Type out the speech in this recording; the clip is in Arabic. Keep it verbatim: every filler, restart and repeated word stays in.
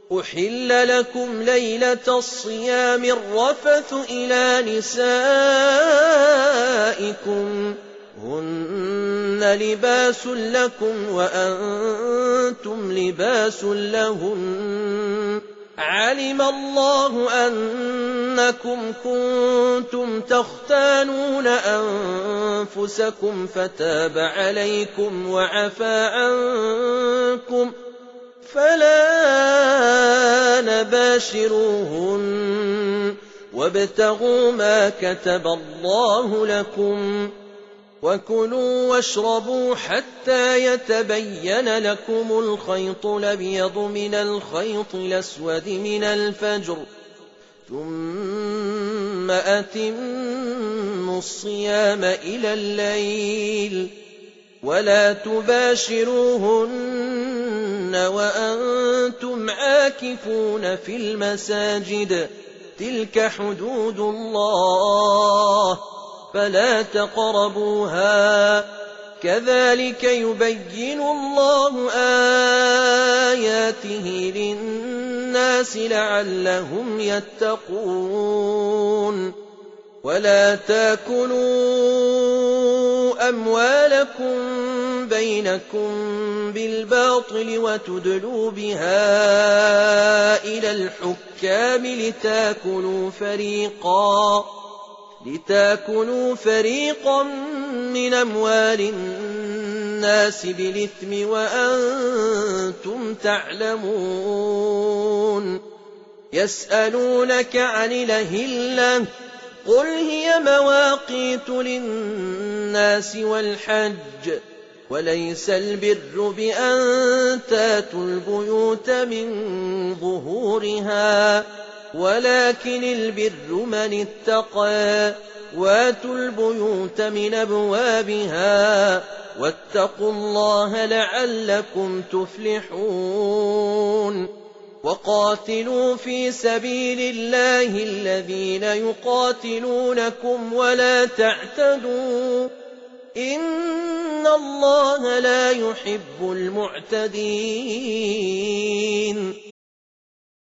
أحل لكم ليلة الصيام الرفث إلى نسائكم هن لباس لكم وأنتم لباس لهن علم الله أنكم كنتم تختانون أنفسكم فتاب عليكم وعفى عنكم فلا نباشروهن وابتغوا ما كتب الله لكم وكلوا واشربوا حتى يتبين لكم الخيط الأبيض من الخيط الأسود من الفجر ثم أتموا الصيام إلى الليل ولا تباشروهن وأنتم عاكفون في المساجد تلك حدود الله فلا تقربوها كذلك يبين الله آياته للناس لعلهم يتقون ولا تاكلوا أموالكم بينكم بالباطل وتدلوا بها إلى الحكام لتاكلوا فريقا لتاكلوا فريقا من أموال الناس بالإثم وأنتم تعلمون يسألونك عن الأهلة قل هي مواقيت للناس والحج وليس البر بأن تاتوا البيوت من ظهورها ولكن البر من اتقى واتوا البيوت من أبوابها واتقوا الله لعلكم تفلحون وقاتلوا في سبيل الله الذين يقاتلونكم ولا تعتدوا إن الله لا يحب المعتدين